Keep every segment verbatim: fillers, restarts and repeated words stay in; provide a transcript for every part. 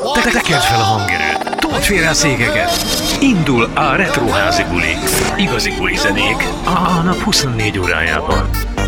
Te tekerd fel a hangerőt, told félre a székeket. Indul a Retroházi buli. Igazi buli zenék a nap huszonnégy órájában.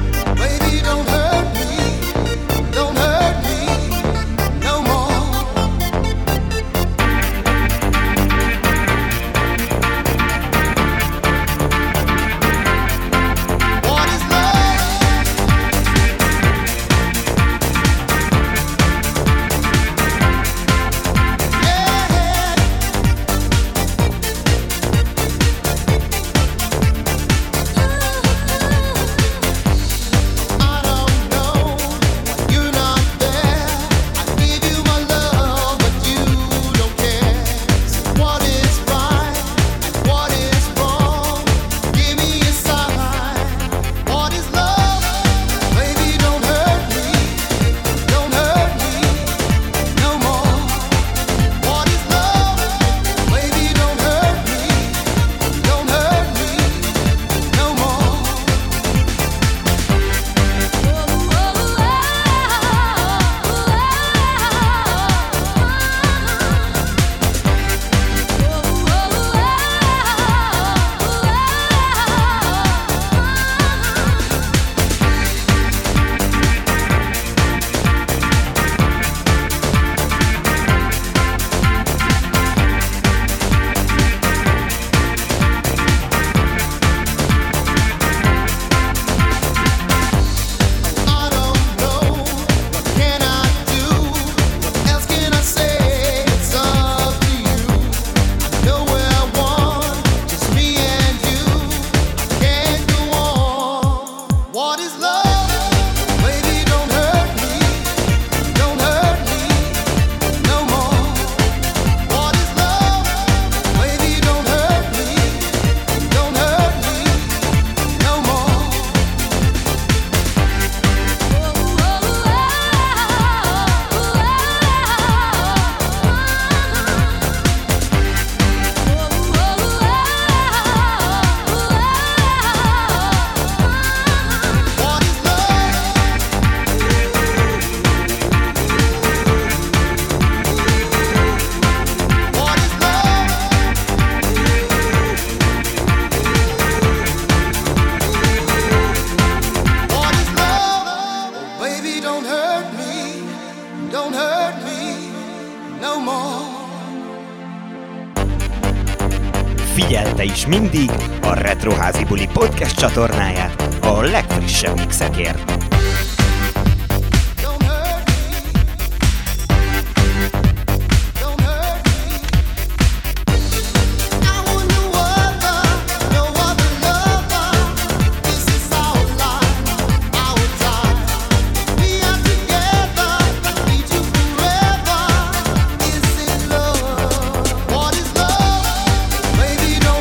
Figyelte is mindig a Retroházi buli podcast csatornáját a legfrissebb mixekért.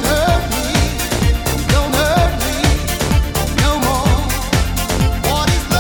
What is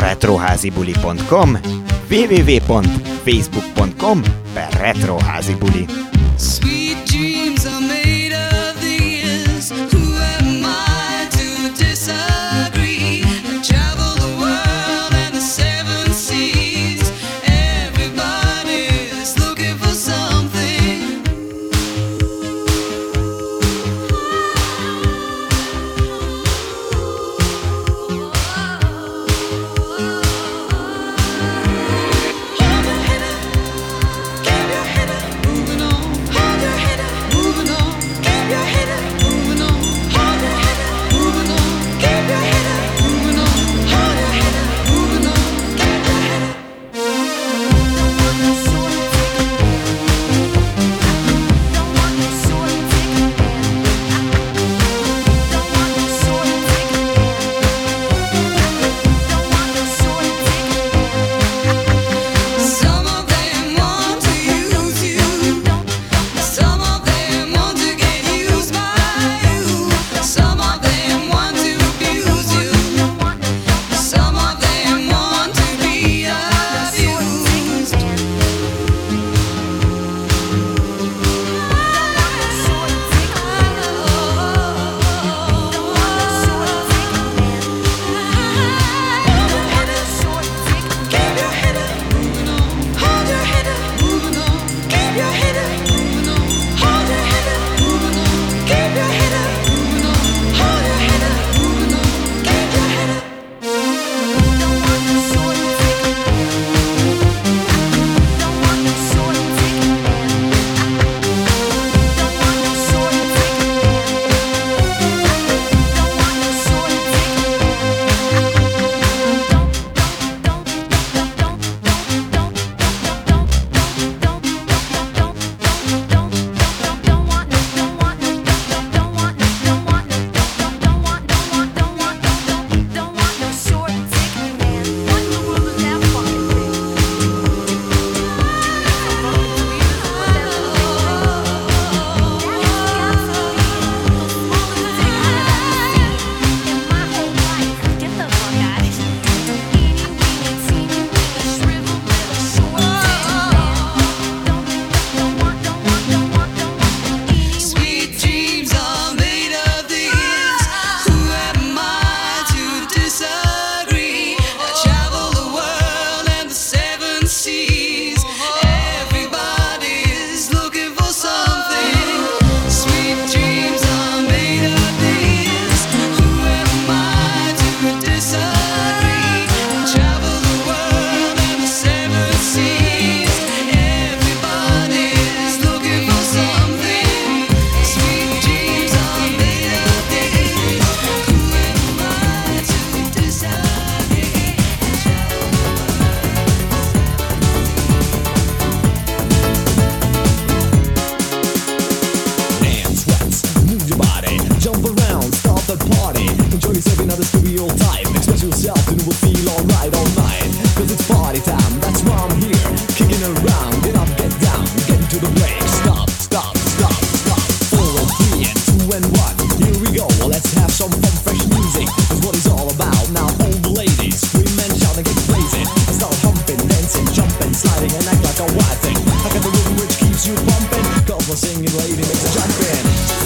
retroházibuli pont com, www pont facebook pont com per retroházibuli. Sweet dreams are made of these. Who am I to disagree? Travel the world and the seven seas. Everybody's looking for something. Hold your head up, keep your head up, moving on. Hold your head up, moving on. Keep your head up, moving on. Hold your head up, moving on. Keep your head up, moving on. Hold your head up, moving on. Keep your head up. Some of them want to use you. Some of them want to get used by you. Some of them want to abuse you. Some of them want to be abused. Keep your head up, moving on. Hold your head up, moving on. Keep your head up, moving on. Hold your head up, moving on. Keep your head up, moving on. Hold your head up, moving on. Keep your head up. Sweet dreams are made of these. Who am I to disagree? I travel the world and the seven seas. Everybody's looking for something. Sweet dreams are made of these. Who am I to disagree? I travel the world and the seven seas. Everybody's looking for something. Sweet dreams are made of these. Who am I to disagree? I travel the Dance, sweats, move your body, jump around, start the party. Enjoy yourself in another stereotype. Express yourself and it will feel alright all night. Cause it's party time, that's why I'm here. Kicking around, get up, get down, get into the break. Stop, stop, stop, stop. Four and three and two and one. Here we go, well, let's have some fun, fresh music. That's what it's all about. Now all the ladies, scream and shout and get crazy. And start humping, dancing, jumping, sliding and act like a wild thing. I got the rhythm which keeps you pumping. Cause my singing lady makes a jumping.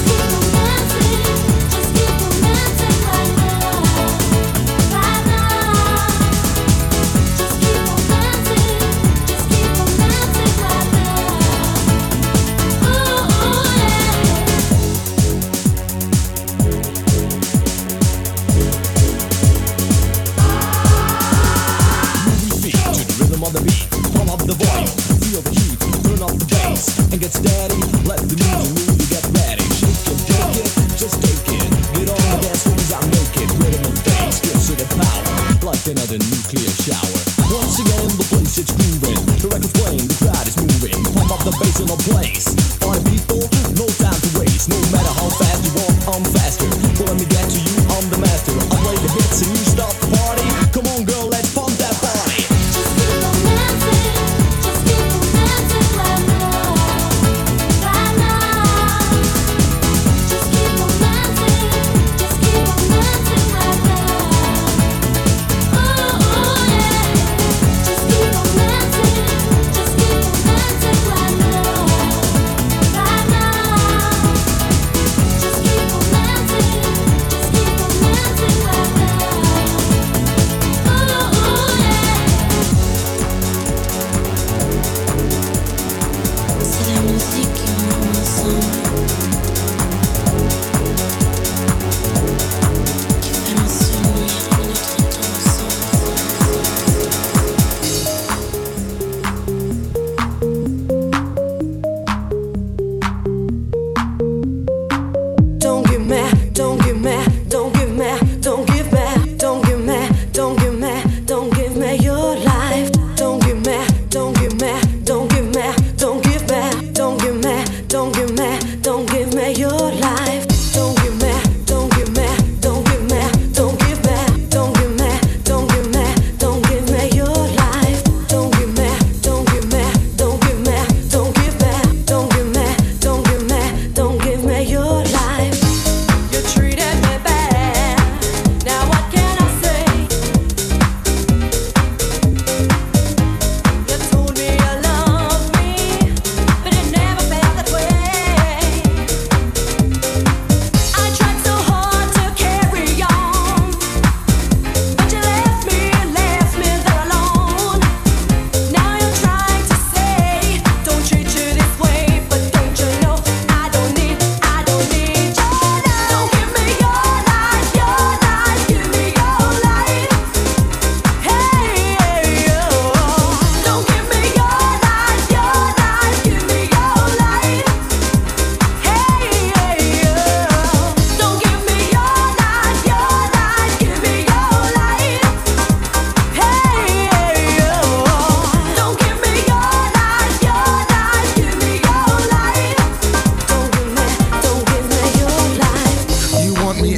Moving feet to the rhythm of the beat. Pump up the volume, feel the heat, turn up the bass and get steady. Let the music move you, get ready. Shake it, take it, just take it. Get on the dance floor as I make it. Rhythm and bass gives it the power, like another nuclear shower. Once again, the place it's grooving. The record's playing, the crowd is moving. Pump up the bass in the place. Party people, no time to waste. No matter how fast you want, I'm faster. So let me get to you, I'm the master. I play the hits and you start the party. Come on, girl, let's pump that body. Just keep on dancing, just keep on dancing right now, right now. Just keep on dancing, just keep on dancing right now. Ooh, ooh, yeah.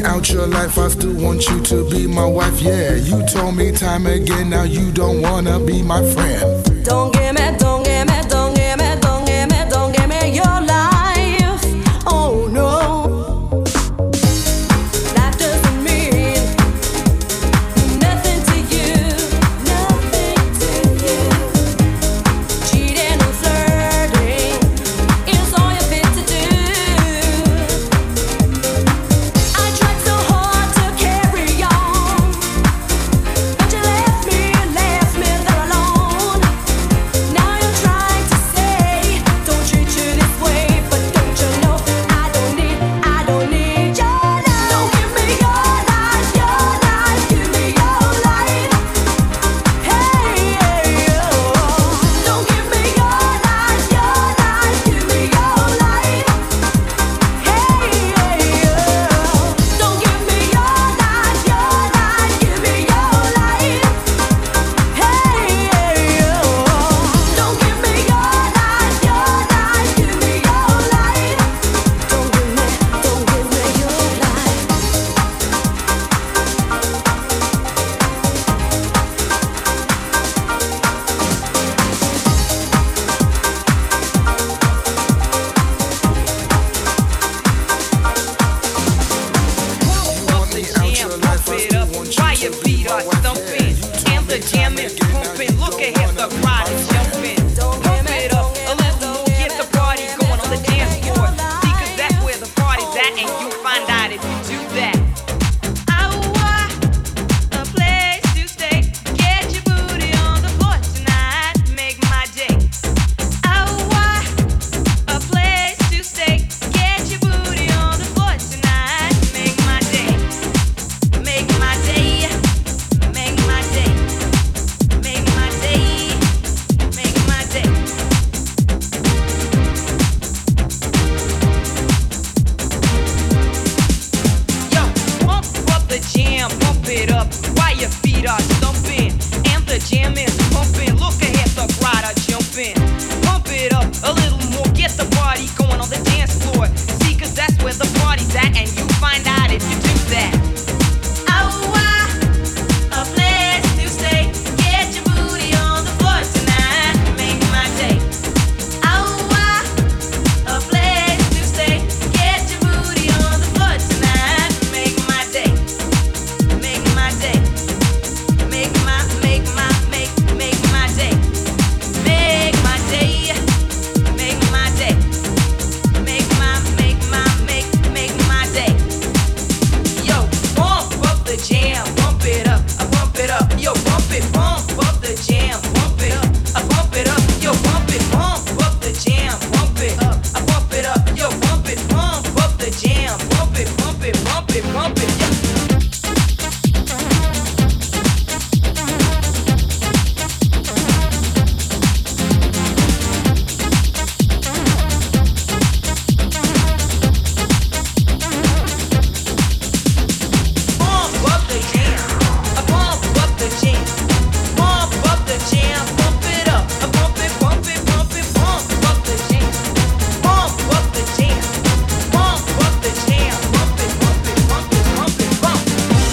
me out your life, I still want you to be my wife, yeah. You told me time again, now you don't wanna be my friend. Don't give me, don't give me, don't give me, don't give me, don't give me your life. Oh no. Life doesn't mean nothing to you, nothing to you. Cheating and flirting is all you're fit to do. I tried so hard to carry on, but you left me, left me there alone. Now you're trying to say, don't treat you this way, but don't you know I don't need, I don't need your love. Don't give me your life, your life, give me your life. Hey, oh. Don't give me your life, your life, give me your life. Hey, oh. Don't give me your life, your life, give me your life. Hey, oh. Don't give me your life, your life, give me your life. Don't give me, don't give me your life. Want me out your life, I still want you Why to your be feet my are wife, thumping yeah. and the jam is pumping? Look ahead, the crowd is jumping. Pump it up a little more, get the party going on the dance floor. See, 'cause that's where the party's at, and you find out if you do that. I want a place to stay. Get your booty on the floor tonight, make my day. I want a place to stay. Get your booty on the floor tonight, make my day. Make my day, make my day, make my day, make my day. Yo, pump up the jam, pump it up while your feet are stumping. And the jam is pumping. Look ahead, the crowd are jumping. Pump it up a little more, get the party going on the dance floor. See, 'cause that's where the party's at, and you find out if you do that. I want a place to stay. Get your booty on the floor tonight, make my day. I want a place to stay. Get your booty on the floor tonight, make my day. Make my day. Make my, make my, make, make my day. Make my day. Make my day. Make my, make my, make, make my day. Yo, pump up the jam, pump it up, I pump it up. Yo, pump it, pump up the jam, pump it up, I pump it up. Yo, pump it, pump up the jam, pump it up, I pump it up. Yo, pump it, pump up the jam, pump it, pump it, pump it, pump it. Yeah. Pump up the jam, I pump up the jam, pump up the jam, pump it up, I pump it, pump it, pump it, pump up the jam, pump up the jam, pump up the jam, pump it, pump it, pump it, pump it, pump.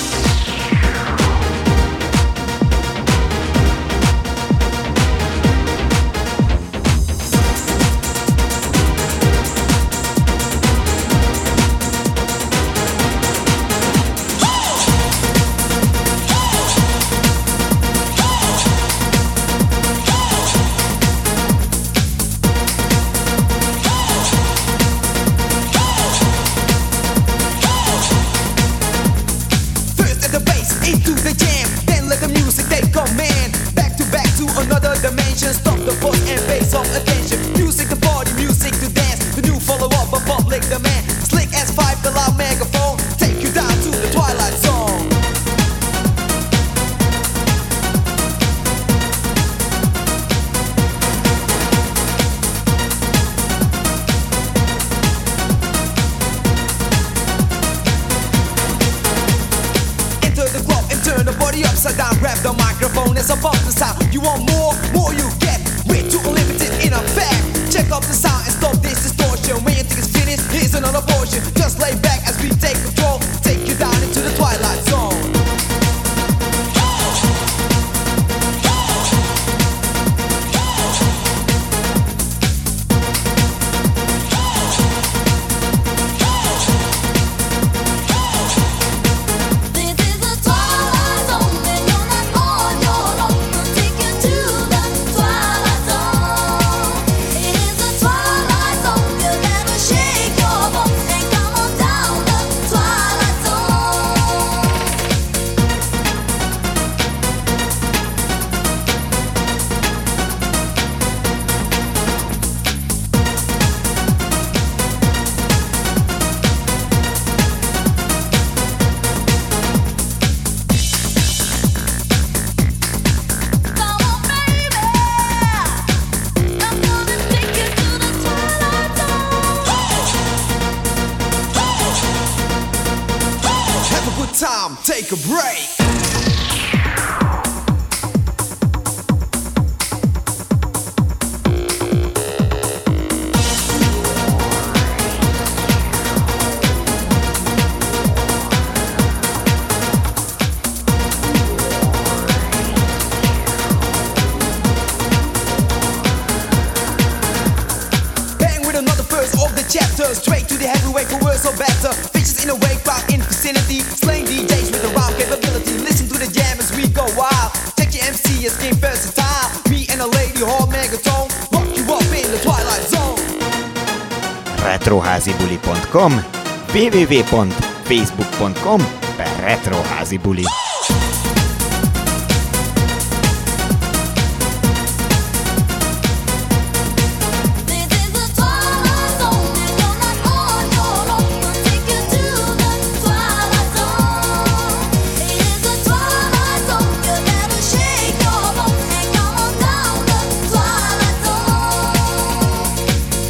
First at the bass, into the jam, then let the music take command. Back to back to another dimension. Stop the force and base of attention. Music to party, music to dance. The new follow-up of public demand. Slick S five, the loud megaphone. Take you down to the twilight zone. Enter the club and turn the body upside down. Grab the microphone as a bump the sound. You want more? More you get. Way too unlimited in effect. Check up the sound and stop this distortion. When you think it's finished, here's another portion. Just lay back as we take control. Take you down time, take a break. Bang with another verse of the chapter, straight to the heavyweight for worse or better. Fishes in a wake crowd in vicinity, slaying D Js with a rhyme capability. Listen to the jam as we go wild. Check your M C as game versatile. Me and a lady hall megatone, rock you up in the twilight zone. retroházibuli pont com double-u double-u double-u pont facebook pont com per retroházibuli. This is the twilight zone, and you're not on your own. We'll take you to the twilight zone. It is the twilight zone. You better shake your bones and come on down the twilight zone.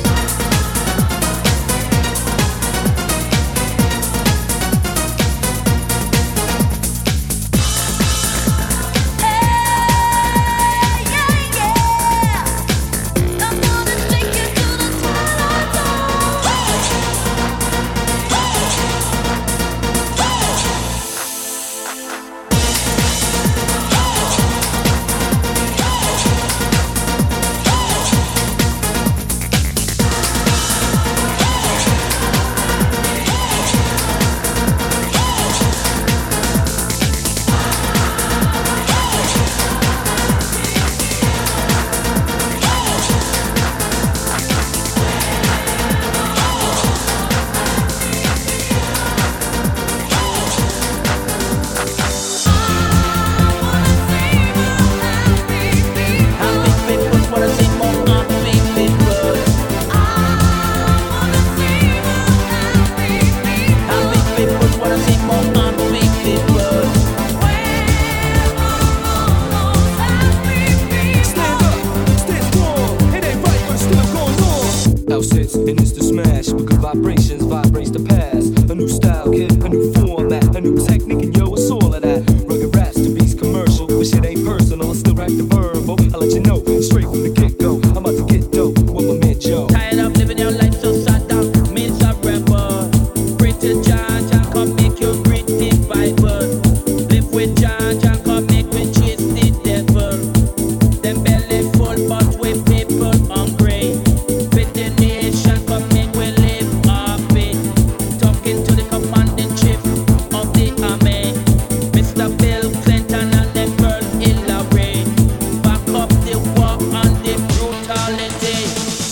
vibrations vibrates the past. A new style, kid, a new format, a new technique, and yo, it's all of that. Rugged raps to beats commercial, but shit ain't personal. I still write the verbal. I'll let you know straight from the get go. I'm about to get dope with my man Joe. Tired of living your life so sad down, miserable. Pray to John, John come make you great big Bible. Live with John, John come make we chase the devil. Them belly full but we people hungry. With the nation come make we live happy. Talking to the commanding chief of the army, Mister Bill Clinton and the girl Hillary. Back up the war and the brutality.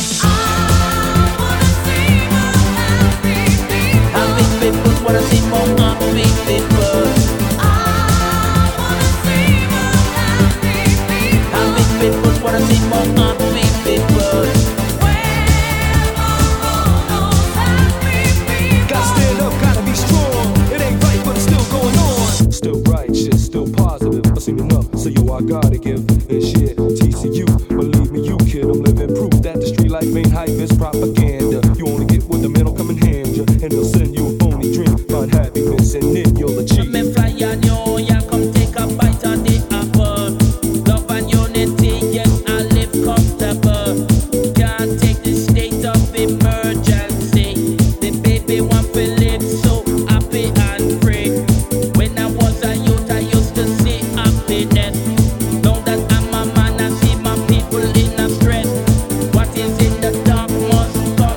Happy people wanna see more happy people. Happy people wanna see more happy people. Gotta stand up, gotta be strong. It ain't right, but it's still going on. Still righteous, still positive. I've seen enough, so yo, I gotta give. And shit, T C U, believe me, you kid, I'm living proof that the street life ain't hype, it's propaganda. You only get what the men will come and hand you, and they'll send you a phony dream. Find happiness, and then you'll achieve. Come and fly on you, yeah, come take a bite of the apple. Love and unity, yes, I live comfortable. Can't take the state of emergency. The baby want to live so happy and free. When I was a youth, I used to see happiness. Now that I'm a man, I see my people in a stress. What is in the dark must come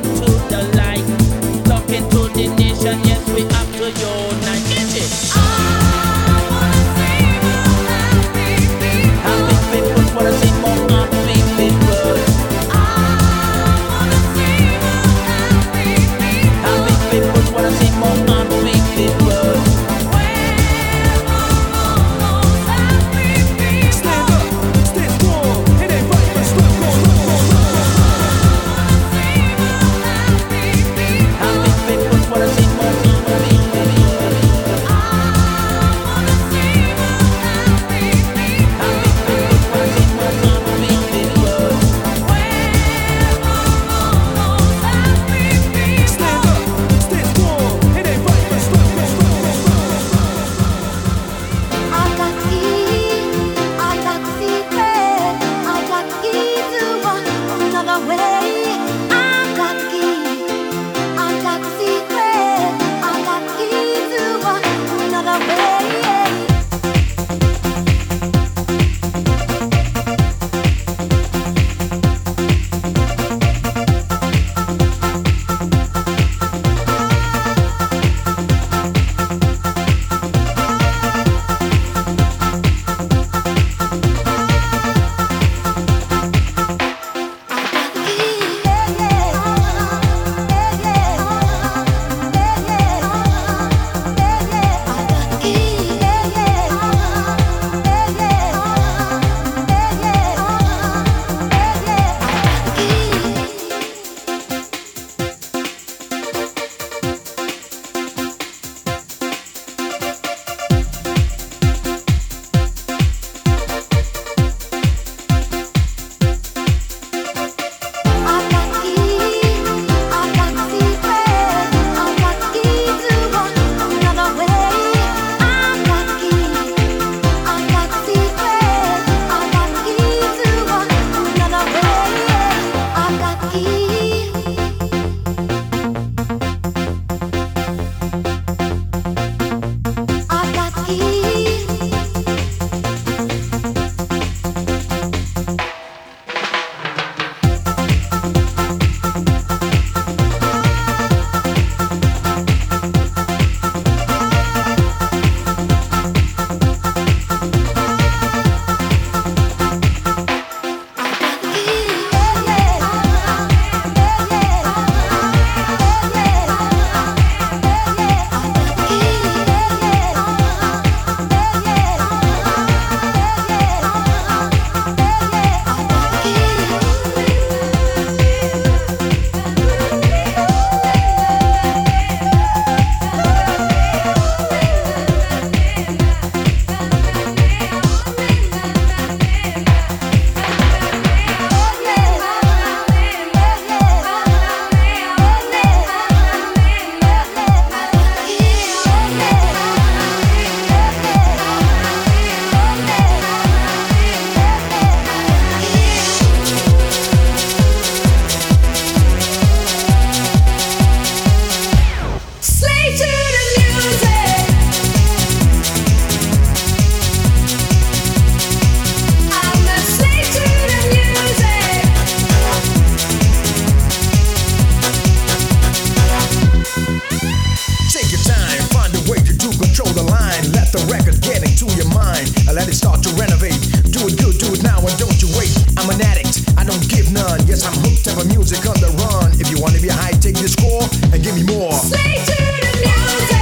let the record get into your mind and let it start to renovate. Do it good, do it now, and don't you wait. I'm an addict, I don't give none. Yes, I'm hooked up on music on the run. If you want to be high, take the score and give me more. Slay to the music.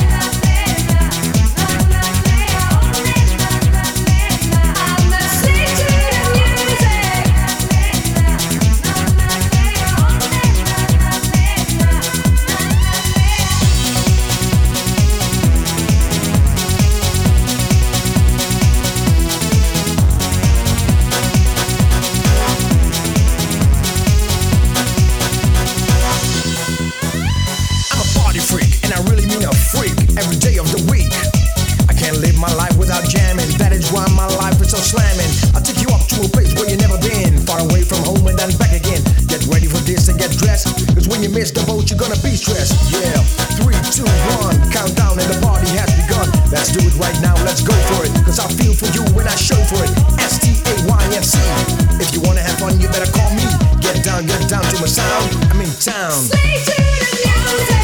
Every day of the week, I can't live my life without jamming. That is why my life is so slamming. I'll take you up to a place where you've never been, far away from home and then back again. Get ready for this and get dressed, cause when you miss the boat you're gonna be stressed. Yeah, three, two, one, countdown and the party has begun. Let's do it right now, let's go for it, cause I feel for you when I show for it. S T A Y N C. If you wanna have fun you better call me. Get down, get down to my sound, I'm in town. Slay to the music.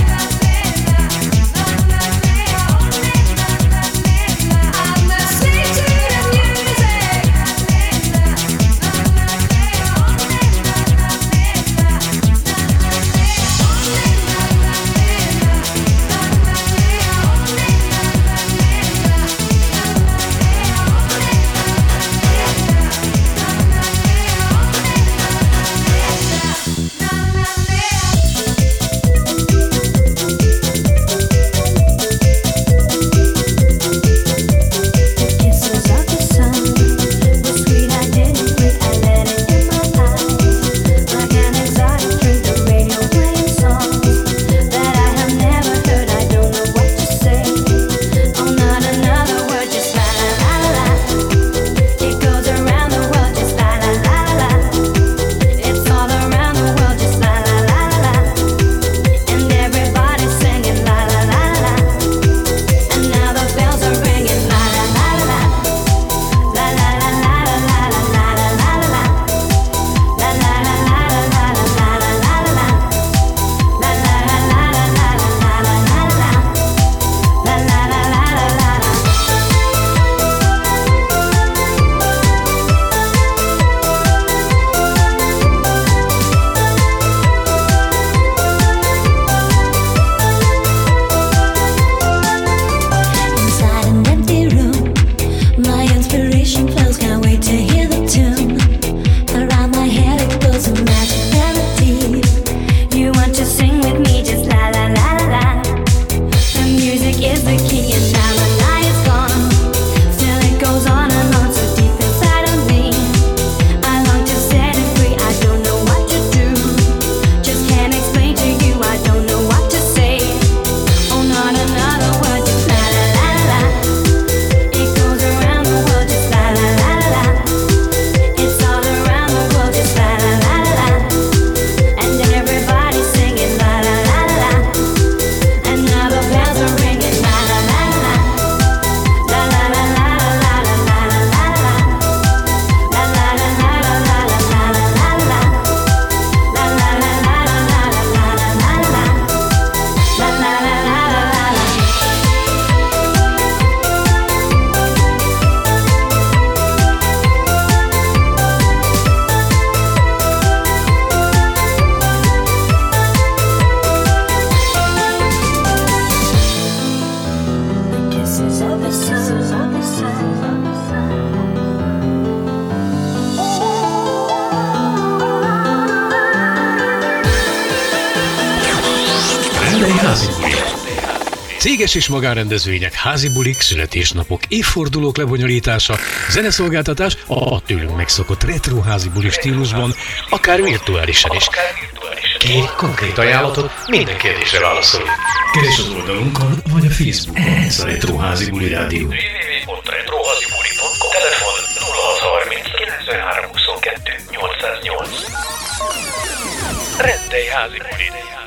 Céges és magánrendezvények, házi bulik, születésnapok, évfordulók lebonyolítása, zeneszolgáltatás a tőlünk megszokott retro házi buli stílusban, akár virtuálisan is. Kérj konkrét ajánlatot, minden kérdésre válaszolunk. Keresd az oldalunkon, vagy a Facebook. Ez a Retro Házi Buli Rádió. double-u double-u double-u pont retroházibuli pont com. Telefon nulla hat harminc kilencvenhárom huszonkettő nyolcszáznyolc. Rendelj házi bulit!